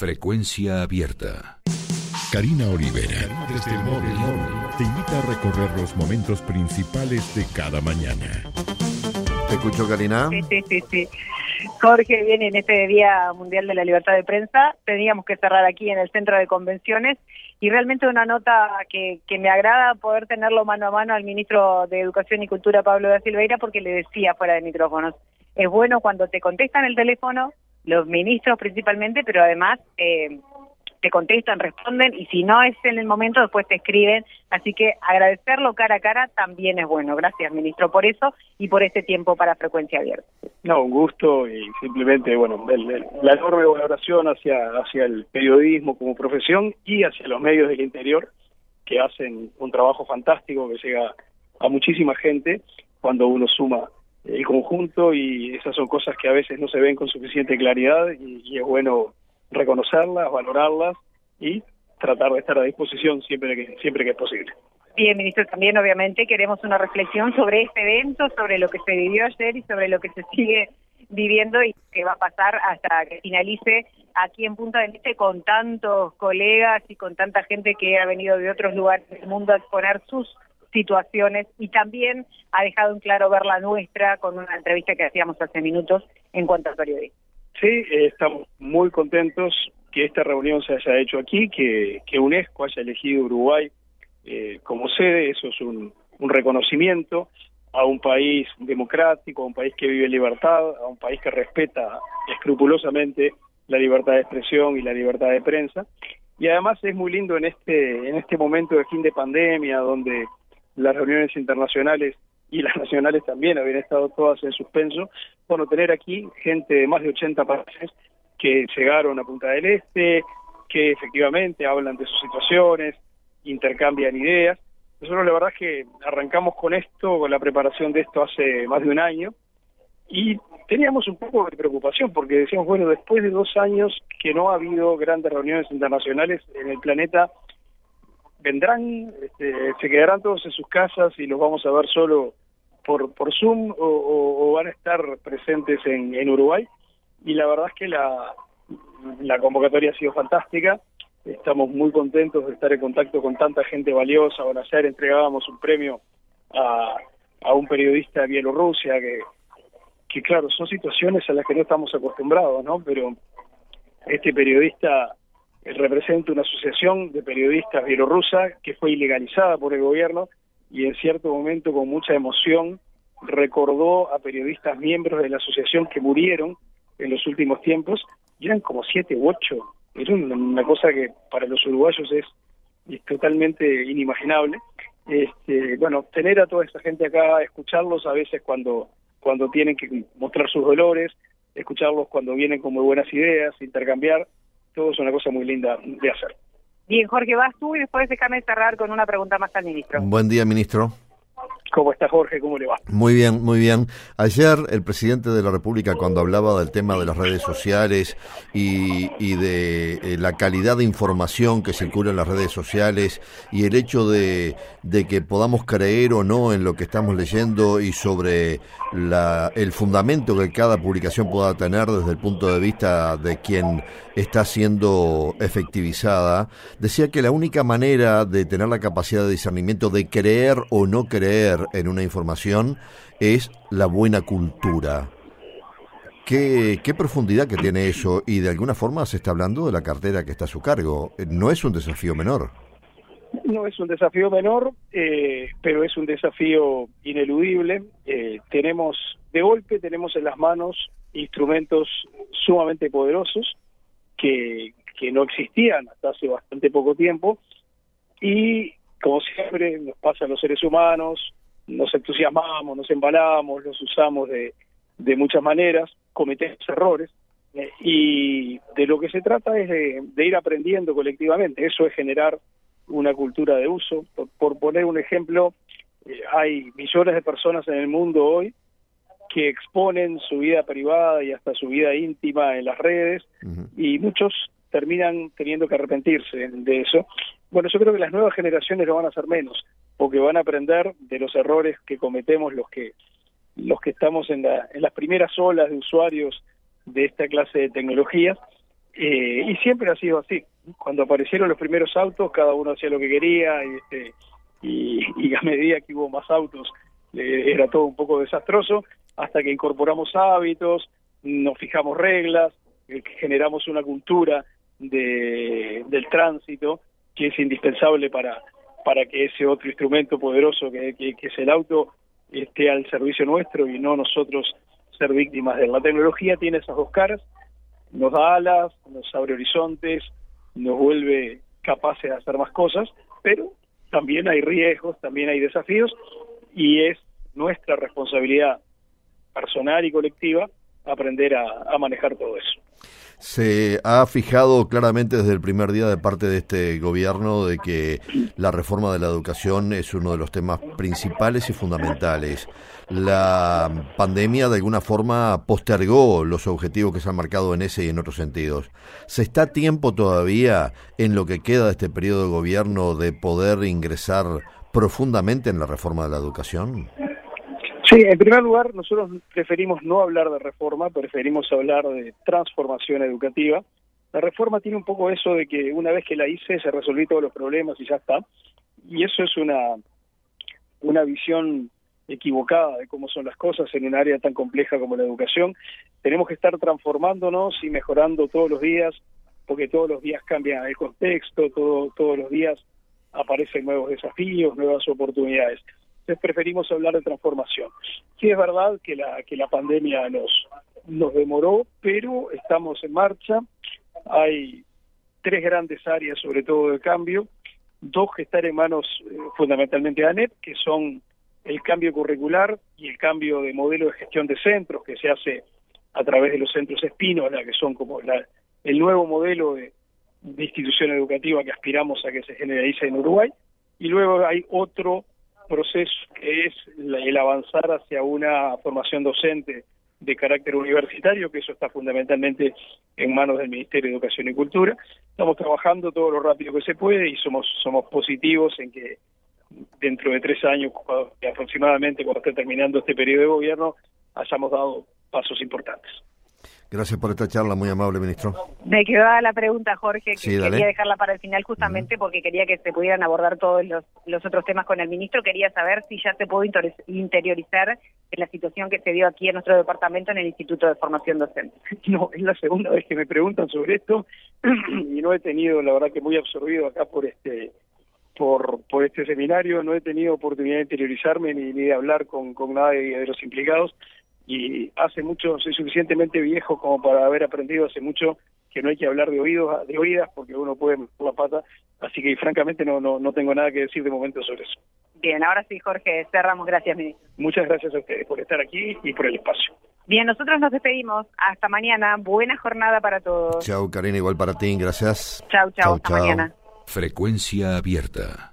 Frecuencia abierta. Karina Olivera, desde el móvil, te invita a recorrer los momentos principales de cada mañana. ¿Te escucho, Karina? Sí. Jorge, viene en este Día Mundial de la Libertad de Prensa. Teníamos que cerrar aquí en el Centro de Convenciones y realmente una nota que me agrada poder tenerlo mano a mano al ministro de Educación y Cultura, Pablo da Silveira, porque le decía fuera de micrófonos, es bueno cuando te contestan el teléfono, los ministros principalmente, pero además te contestan, responden, y si no es en el momento, después te escriben. Así que agradecerlo cara a cara también es bueno. Gracias, ministro, por eso y por este tiempo para Frecuencia Abierta. No, un gusto y simplemente, bueno, la enorme valoración hacia el periodismo como profesión y hacia los medios del interior, que hacen un trabajo fantástico que llega a muchísima gente cuando uno suma el conjunto, y esas son cosas que a veces no se ven con suficiente claridad y es bueno reconocerlas, valorarlas y tratar de estar a disposición siempre que es posible. Bien, ministro, también obviamente queremos una reflexión sobre este evento, sobre lo que se vivió ayer y sobre lo que se sigue viviendo y que va a pasar hasta que finalice aquí en Punta del Este, con tantos colegas y con tanta gente que ha venido de otros lugares del mundo a exponer sus situaciones, y también ha dejado en claro ver la nuestra con una entrevista que hacíamos hace minutos en cuanto al periodismo. Sí, estamos muy contentos que esta reunión se haya hecho aquí, que UNESCO haya elegido Uruguay como sede. Eso es un reconocimiento a un país democrático, a un país que vive en libertad, a un país que respeta escrupulosamente la libertad de expresión y la libertad de prensa. Y además es muy lindo en este momento de fin de pandemia, donde las reuniones internacionales y las nacionales también habían estado todas en suspenso, bueno, tener aquí gente de más de 80 países que llegaron a Punta del Este, que efectivamente hablan de sus situaciones, intercambian ideas. Nosotros la verdad es que arrancamos con la preparación de esto hace más de un año, y teníamos un poco de preocupación porque decíamos, bueno, después de 2 años que no ha habido grandes reuniones internacionales en el planeta, vendrán, se quedarán todos en sus casas y los vamos a ver solo por Zoom o van a estar presentes en Uruguay. Y la verdad es que la convocatoria ha sido fantástica. Estamos muy contentos de estar en contacto con tanta gente valiosa. Bueno, ayer entregábamos un premio a un periodista de Bielorrusia que claro, son situaciones a las que no estamos acostumbrados, ¿no? Pero este periodista representa una asociación de periodistas bielorrusa que fue ilegalizada por el gobierno, y en cierto momento con mucha emoción recordó a periodistas miembros de la asociación que murieron en los últimos tiempos, y eran como 7 u 8. Es una cosa que para los uruguayos es totalmente inimaginable. Bueno, tener a toda esa gente acá, escucharlos a veces cuando tienen que mostrar sus dolores, escucharlos cuando vienen con muy buenas ideas, intercambiar, todo es una cosa muy linda de hacer. Bien, Jorge, vas tú y después déjame cerrar con una pregunta más al ministro. Buen día, ministro. ¿Cómo está, Jorge? ¿Cómo le va? Muy bien, muy bien. Ayer el presidente de la República, cuando hablaba del tema de las redes sociales y de la calidad de información que circula en las redes sociales y el hecho de que podamos creer o no en lo que estamos leyendo y sobre el fundamento que cada publicación pueda tener desde el punto de vista de quien está siendo efectivizada, decía que la única manera de tener la capacidad de discernimiento de creer o no creer en una información es la buena cultura. ¿Qué profundidad que tiene eso? Y de alguna forma se está hablando de la cartera que está a su cargo. No es un desafío menor. No es un desafío menor, pero es un desafío ineludible. Tenemos en las manos instrumentos sumamente poderosos que no existían hasta hace bastante poco tiempo, y como siempre nos pasa a los seres humanos, nos entusiasmamos, nos embalamos, los usamos de muchas maneras, cometemos errores, y de lo que se trata es de ir aprendiendo colectivamente. Eso es generar una cultura de uso. Por poner un ejemplo, hay millones de personas en el mundo hoy que exponen su vida privada y hasta su vida íntima en las redes, y muchos terminan teniendo que arrepentirse de eso. Bueno, yo creo que las nuevas generaciones lo van a hacer menos, porque van a aprender de los errores que cometemos los que estamos en las primeras olas de usuarios de esta clase de tecnologías, y siempre ha sido así. Cuando aparecieron los primeros autos, cada uno hacía lo que quería, y a medida que hubo más autos, era todo un poco desastroso, hasta que incorporamos hábitos, nos fijamos reglas, generamos una cultura del tránsito que es indispensable para que ese otro instrumento poderoso que es el auto esté al servicio nuestro y no nosotros ser víctimas de él. La tecnología tiene esas dos caras, nos da alas, nos abre horizontes, nos vuelve capaces de hacer más cosas, pero también hay riesgos, también hay desafíos, y es nuestra responsabilidad personal y colectiva aprender a manejar todo eso. Se ha fijado claramente desde el primer día de parte de este gobierno de que la reforma de la educación es uno de los temas principales y fundamentales. La pandemia de alguna forma postergó los objetivos que se han marcado en ese y en otros sentidos. ¿Se está a tiempo todavía en lo que queda de este periodo de gobierno de poder ingresar profundamente en la reforma de la educación? Sí, en primer lugar, nosotros preferimos no hablar de reforma, preferimos hablar de transformación educativa. La reforma tiene un poco eso de que una vez que la hice se resolví todos los problemas y ya está. Y eso es una visión equivocada de cómo son las cosas en un área tan compleja como la educación. Tenemos que estar transformándonos y mejorando todos los días, porque todos los días cambia el contexto, todos los días aparecen nuevos desafíos, nuevas oportunidades. Entonces preferimos hablar de transformación. Sí es verdad que la pandemia nos demoró, pero estamos en marcha. Hay 3 grandes áreas, sobre todo de cambio, 2 que están en manos fundamentalmente de ANEP, que son el cambio curricular y el cambio de modelo de gestión de centros, que se hace a través de los centros Espínola, que son como el nuevo modelo de institución educativa que aspiramos a que se generalice en Uruguay. Y luego hay otro proceso que es el avanzar hacia una formación docente de carácter universitario, que eso está fundamentalmente en manos del Ministerio de Educación y Cultura. Estamos trabajando todo lo rápido que se puede y somos positivos en que dentro de 3 años, aproximadamente cuando esté terminando este periodo de gobierno, hayamos dado pasos importantes. Gracias por esta charla, muy amable, ministro. Me quedaba la pregunta, Jorge, que sí, quería dejarla para el final justamente porque quería que se pudieran abordar todos los otros temas con el ministro. Quería saber si ya se pudo interiorizar en la situación que se dio aquí en nuestro departamento en el Instituto de Formación Docente. No, es la segunda vez que me preguntan sobre esto y no he tenido, la verdad que muy absorbido acá por este seminario, no he tenido oportunidad de interiorizarme ni de hablar con nadie de los implicados. Y hace mucho, soy suficientemente viejo como para haber aprendido hace mucho que no hay que hablar de oídas porque uno puede meter la pata, así que francamente no tengo nada que decir de momento sobre eso. Bien, ahora sí, Jorge, cerramos. Gracias, ministro. Muchas gracias a ustedes por estar aquí y por el espacio. Bien, nosotros nos despedimos. Hasta mañana. Buena jornada para todos. Chau, Karina, igual para ti. Gracias. Chau. Hasta mañana. Frecuencia abierta.